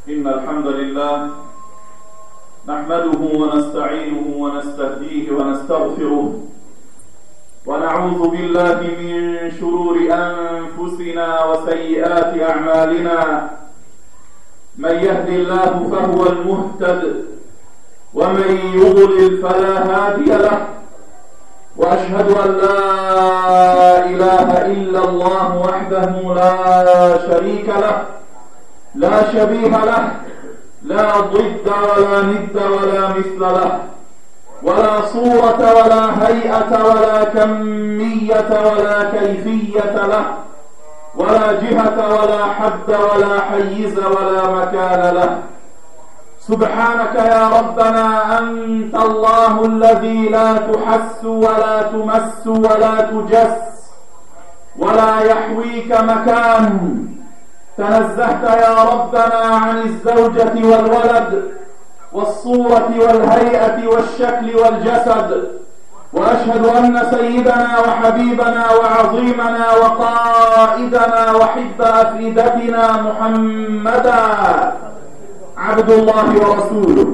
إن الحمد لله نحمده ونستعينه ونستهديه ونستغفره ونعوذ بالله من شرور أنفسنا وسيئات أعمالنا. من يهد الله فهو المهتد ومن يضلل فلا هادي له، وأشهد أن لا إله إلا الله وحده لا شريك له لا شبيه له، لا ضد ولا ند ولا مثل له، ولا صورة ولا هيئة ولا كمية ولا كيفية له، ولا جهة ولا حد ولا حيز ولا مكان له. سبحانك يا ربنا أنت الله الذي لا تحس ولا تمس ولا تجس ولا يحويك مكان. تنزهت يا ربنا عن الزوجة والولد والصورة والهيئة والشكل والجسد، وأشهد أن سيدنا وحبيبنا وعظيمنا وقائدنا وحب أفئدتنا محمدا عبد الله ورسوله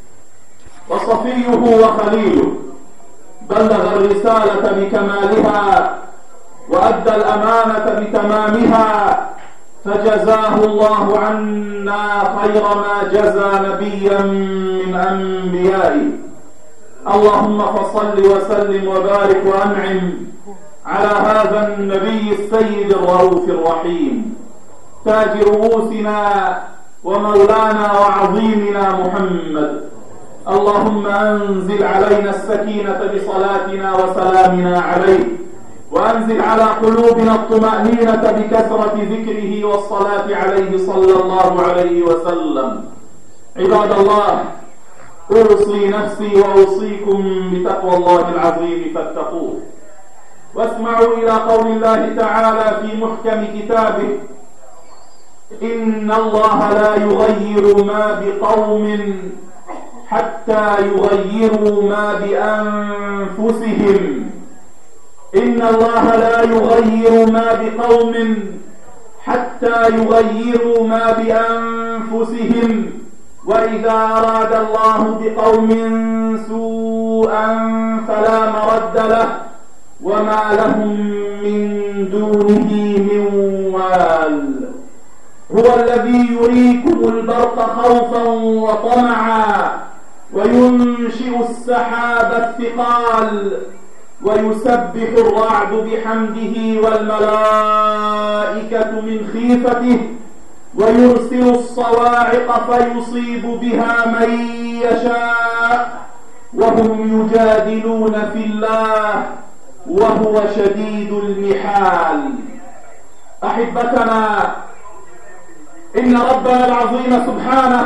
وصفيه وخليله، بلغ الرسالة بكمالها وأدى الأمانة بتمامها، فجزاه الله عنا خير ما جزى نبيا من أنبيائه. اللهم فصل وسلم وبارك وأنعم على هذا النبي السيد الرؤوف الرحيم، تاج رؤوسنا ومولانا وعظيمنا محمد. اللهم أنزل علينا السكينة بصلاتنا وسلامنا عليه، وأنزل على قلوبنا الطمأنينة بكثرة ذكره والصلاة عليه صلى الله عليه وسلم. عباد الله، أوصي نفسي وأوصيكم بتقوى الله العظيم فاتقوه. واسمعوا إلى قول الله تعالى في محكم كتابه: إن الله لا يغير ما بقوم حتى يغيروا ما بأنفسهم. إن الله لا يغير ما بقوم حتى يغيروا ما بأنفسهم، وإذا أراد الله بقوم سوءا فلا مرد له وما لهم من دونه من وال. هو الذي يريكم البرق خوفا وطمعا وينشئ السحاب الثقال ويسبح الرعد بحمده والملائكة من خيفته ويرسل الصواعق فيصيب بها من يشاء وهم يجادلون في الله وهو شديد المحال. أحبتنا، إن ربنا العظيم سبحانه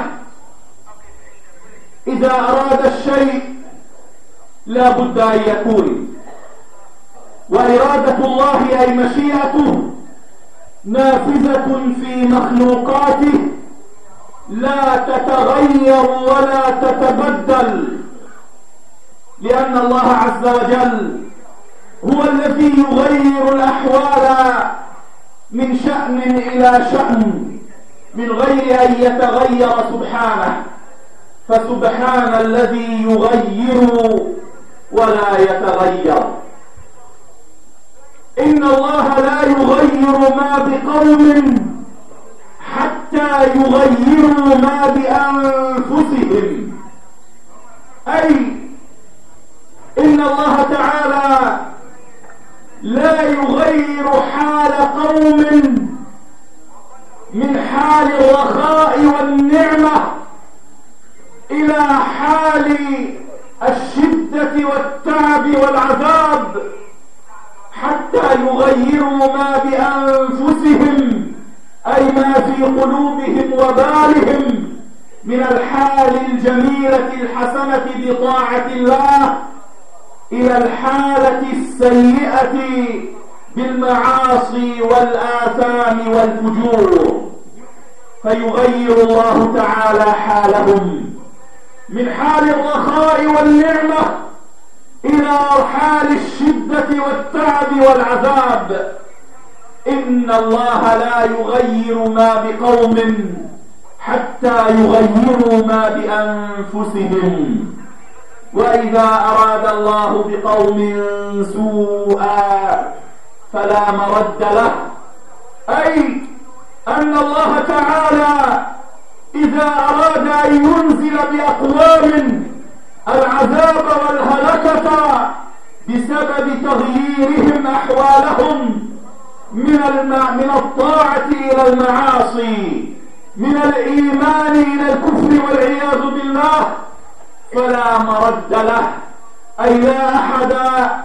إذا أراد الشيء لا بد أن يكون، وإرادة الله أي مشيئته نافذة في مخلوقاته لا تتغير ولا تتبدل، لأن الله عز وجل هو الذي يغير الأحوال من شأن إلى شأن من غير أن يتغير سبحانه. فسبحان الذي يغير ولا يتغير. إن الله لا يغير ما بقوم حتى يغيروا ما بأنفسهم، أي إن الله تعالى لا يغير حال قوم من حال الرخاء والنعمة إلى حال الشدة والتعب والعذاب حتى يغيروا ما بأنفسهم، أي ما في قلوبهم وبالهم من الحال الجميلة الحسنة بطاعة الله إلى الحالة السيئة بالمعاصي والآثام والفجور، فيغير الله تعالى حالهم من حال الرخاء والنعمة إلى حال الشدة والتعب والعذاب. إن الله لا يغير ما بقوم حتى يغيروا ما بأنفسهم. وإذا أراد الله بقوم سوءا فلا مرد له، أي أن الله تعالى إذا أراد أن ينزل بأقوام العذاب والهلكة بسبب تغييرهم أحوالهم من الطاعة إلى المعاصي، من الإيمان إلى الكفر والعياذ بالله، فلا مرد له، أي لا أحد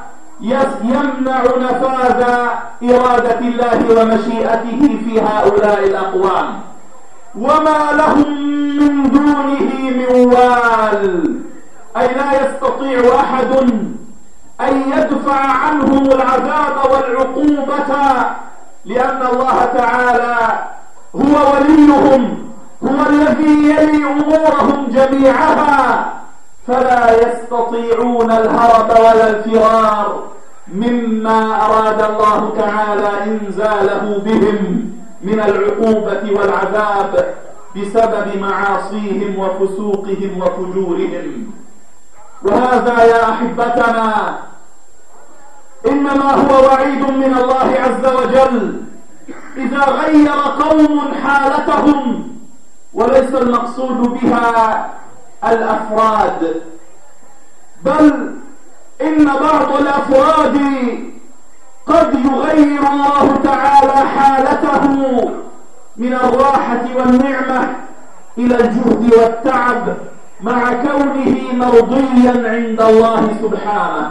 يمنع نفاذ إرادة الله ومشيئته في هؤلاء الأقوام، وما لهم من دونه من وال، أي لا يستطيع أحد أن يدفع عنهم العذاب والعقوبة، لأن الله تعالى هو وليهم، هو الذي يلي أمورهم جميعها، فلا يستطيعون الهرب ولا الفرار مما أراد الله تعالى إنزاله بهم من العقوبة والعذاب بسبب معاصيهم وفسوقهم وفجورهم. وهذا يا أحبتنا إنما هو وعيد من الله عز وجل إذا غير قوم حالتهم، وليس المقصود بها الأفراد، بل إن بعض الأفراد قد يغير الله تعالى حالته من الراحة والنعمة إلى الجهد والتعب مع كونه مرضيا عند الله سبحانه.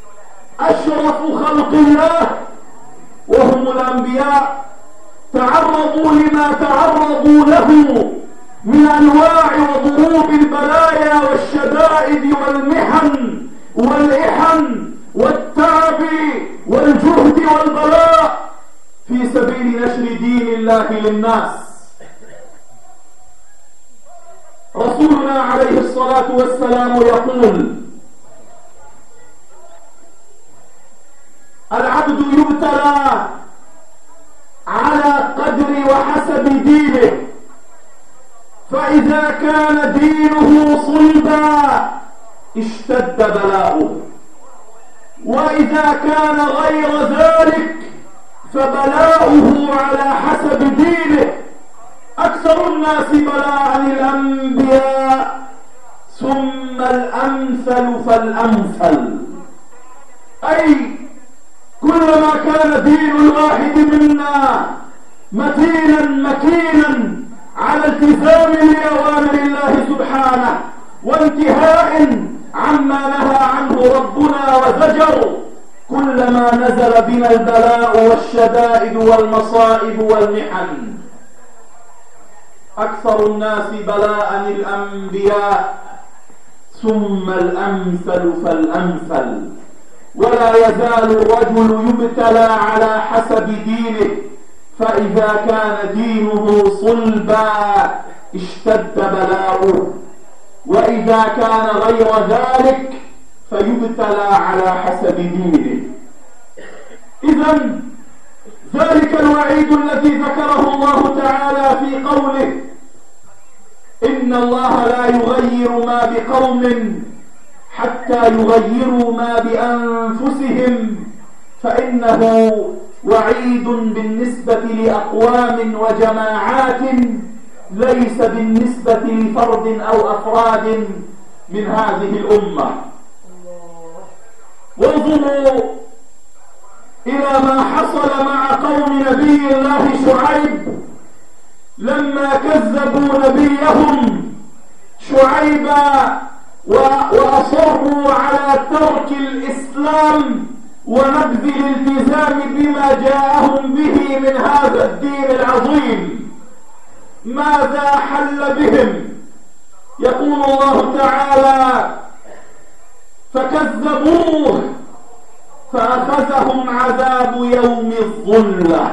أشرف خلق الله وهم الأنبياء تعرضوا لما تعرضوا له من أنواع وضروب البلايا والشدائد والمحن والإحن والتعب والجهد والبلاء في سبيل نشر دين الله للناس. رسولنا عليه الصلاة والسلام يقول: العبد يبتلى على قدر وحسب دينه، فإذا كان دينه صلبا اشتد بلاؤه، وإذا كان غير ذلك فبلاؤه على حسب دينه. أكثر الناس بلاء الأنبياء ثم الأمثل فالأمثل، أي كلما كان دين الواحد منا متينا مكينا على التزام لأوامر الله سبحانه وانتهاء عما نهى عنه ربنا وزجر، كلما نزل بنا البلاء والشدائد والمصائب والمحن. أكثر الناس بلاء الأنبياء ثم الأمثل فالأمثل، ولا يزال الرجل يبتلى على حسب دينه، فإذا كان دينه صلبا اشتد بلاؤه، وإذا كان غير ذلك فيبتلى على حسب دينه. إذن ذلك الوعيد الذي ذكره الله تعالى في قوله: إن الله لا يغير ما بقوم حتى يغيروا ما بأنفسهم، فإنه وعيد بالنسبة لأقوام وجماعات، ليس بالنسبة لفرد أو أفراد من هذه الأمة. وانظروا إلى ما حصل مع قوم نبي الله شعيب لما كذبوا نبيهم شعيبا وأصروا على ترك الإسلام ونبذ الالتزام بما جاءهم به من هذا الدين العظيم. ماذا حل بهم؟ يقول الله تعالى: فكذبوه فأخذهم عذاب يوم الظلة،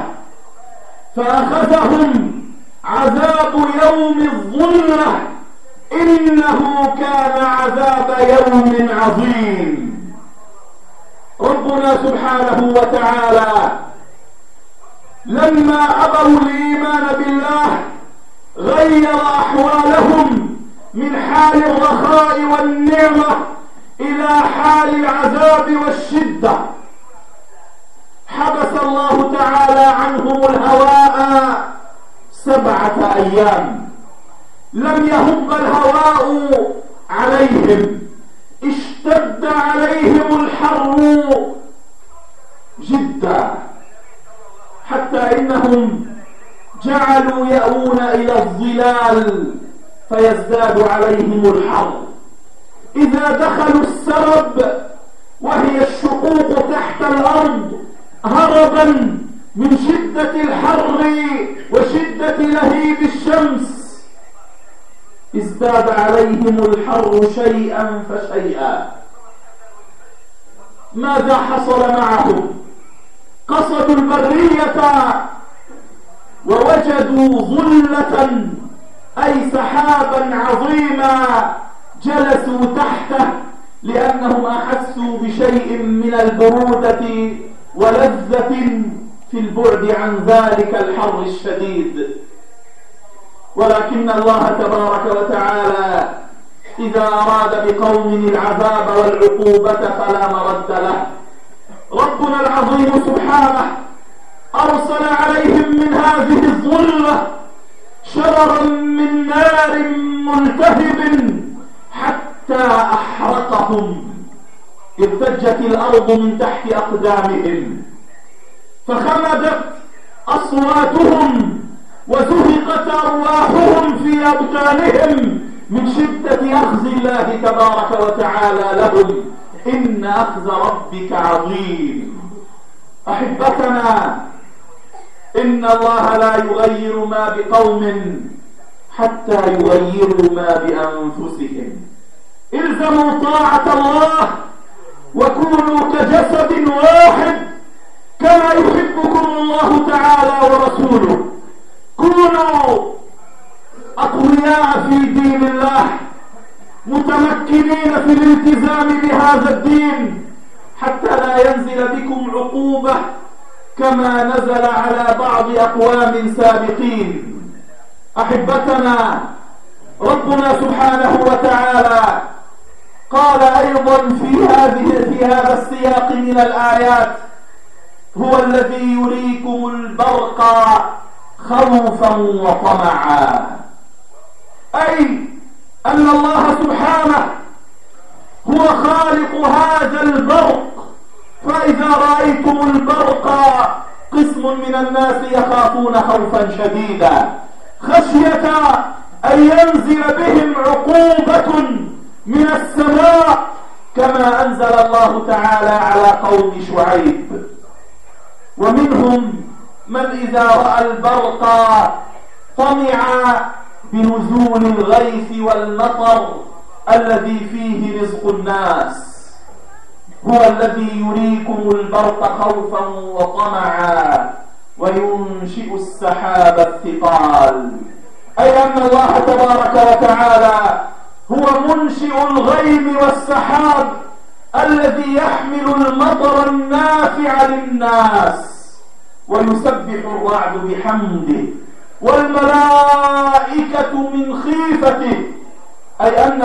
فأخذهم عذاب يوم الظلة، إنه كان عذاب يوم عظيم. ربنا سبحانه وتعالى لما أبوا الإيمان بالله غير أحوالهم من حال الرخاء والنعمة إلى حال العذاب والشدة. حبس الله تعالى عنهم الهواء 7 أيام، لم يهب الهواء عليهم، اشتد عليهم الحر جدا، حتى إنهم جعلوا يأوون إلى الظلال فيزداد عليهم الحر. إذا دخلوا السرب وهي الشقوق تحت الأرض هربا من شدة الحر وشدة لهيب الشمس، ازداد عليهم الحر شيئا فشيئا. ماذا حصل معهم؟ قصدوا البرية ووجدوا ظلة أي سحابا عظيما جلسوا تحته، لأنهم أحسوا بشيء من البرودة ولذة في البعد عن ذلك الحر الشديد. ولكن الله تبارك وتعالى إذا أراد بقوم العذاب والعقوبة فلا مرد له. ربنا العظيم سبحانه أرسل عليهم من هذه الظلة شررا من نار ملتهب حتى أحرقهم، ارتجت الأرض من تحت أقدامهم، فخمدت أصواتهم وزهقت أرواحهم في أبدانهم من شدة أخذ الله تبارك وتعالى لهم. إن أخذ ربك عظيم. أحبتنا، إن الله لا يغير ما بقوم حتى يغيروا ما بأنفسهم. الزموا طاعة الله وكونوا كجسد واحد كما يحبكم الله تعالى ورسوله. كونوا أقوياء في دين الله، متمكنين في الالتزام بهذا الدين، حتى لا ينزل بكم عقوبة كما نزل على بعض أقوام سابقين. أحبتنا، ربنا سبحانه وتعالى قال أيضا في هذا السياق من الآيات: هو الذي يريكم البرق خوفا وطمعا، أي أن الله سبحانه هو خالق هذا البرق. فإذا رأيتم البرق قسم من الناس يخافون خوفا شديدا خشية أن ينزل بهم عقوبة من السماء كما أنزل الله تعالى على قوم شعيب. ومنهم من إذا رأى البرق طمع بنزول الغيث والمطر الذي فيه رزق الناس. هو الذي يريكم البرق خوفا وطمعا وينشئ السحاب الثقال، أي أن الله تبارك وتعالى هو منشئ الغيم والسحاب الذي يحمل المطر النافع للناس، ويسبح الرعد بحمده والملائكة من خيفته، أي أن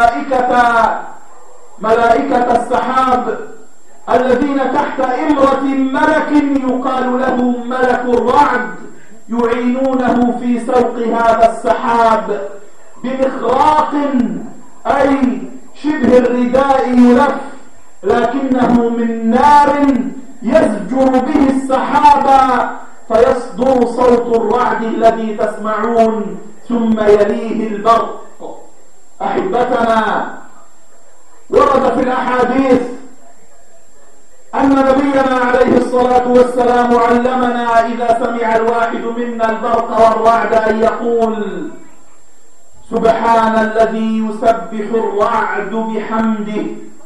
ملائكة السحاب الذين تحت إمرة ملك يقال له ملك الرعد يعينونه في سوق هذا السحاب بمخراق، أي شبه الرداء يلف لكنه من نار يزجر به السحاب فيصدر صوت الرعد الذي تسمعون ثم يليه البرق. أحبتنا، ورد في الأحاديث أن نبينا عليه الصلاة والسلام علمنا إذا سمع الواحد منا البرق والرعد أن يقول: سبحان الذي يسبح الرعد بحمده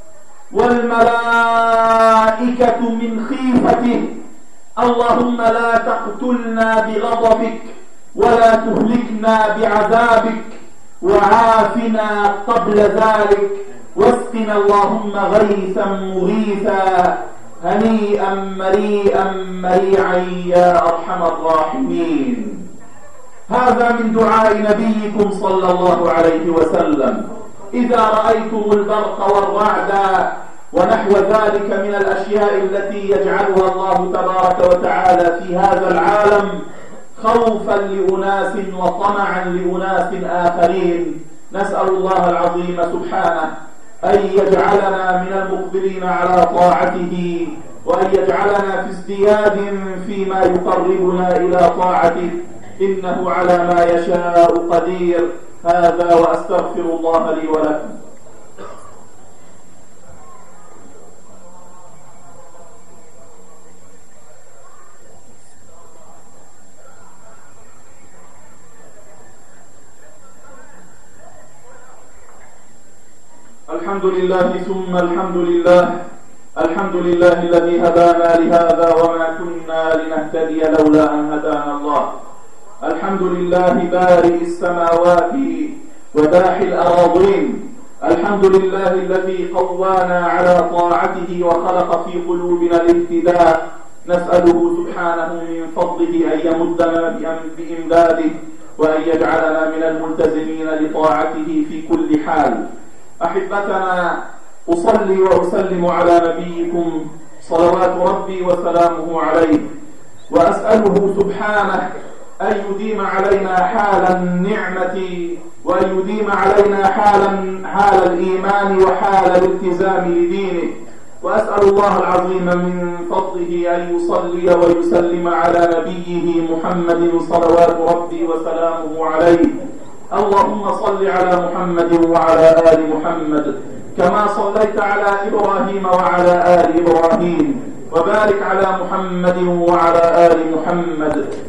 والملائكة من خيفته، اللهم لا تقتلنا بغضبك ولا تهلكنا بعذابك وعافنا قبل ذلك واسقنا اللهم غيثا مغيثا هنيئا مريئا مريعا يا أرحم الراحمين. هذا من دعاء نبيكم صلى الله عليه وسلم: إذا رأيتم البرق والرعد ونحو ذلك من الأشياء التي يجعلها الله تبارك وتعالى في هذا العالم خوفا لأناس وطمعا لأناس آخرين، نسأل الله العظيم سبحانه أن يجعلنا من المقبلين على طاعته، وأن يجعلنا في ازدياد فيما يقربنا إلى طاعته، إنه على ما يشاء قدير. هذا وأستغفر الله لي ولكم. الحمد لله ثم الحمد لله، الحمد لله الذي هدانا لهذا وما كنا لنهتدي لولا أن هدانا الله. الحمد لله بارئ السماوات وداحي الأراضين، الحمد لله الذي قوانا على طاعته وخلق في قلوبنا الاهتداء، نسأله سبحانه من فضله أن يمدنا بإمداده وأن يجعلنا من الملتزمين لطاعته في كل حال. أحبتنا، أصلي وأسلم على نبيكم صلوات ربي وسلامه عليه، وأسأله سبحانه أن يديم علينا حال النعمة، وأن يديم علينا حال الإيمان وحال الالتزام لدينه، وأسأل الله العظيم من فضله أن يصلي ويسلم على نبيه محمد صلوات ربي وسلامه عليه. اللهم صل على محمد وعلى آل محمد كما صليت على إبراهيم وعلى آل إبراهيم، وبارك على محمد وعلى آل محمد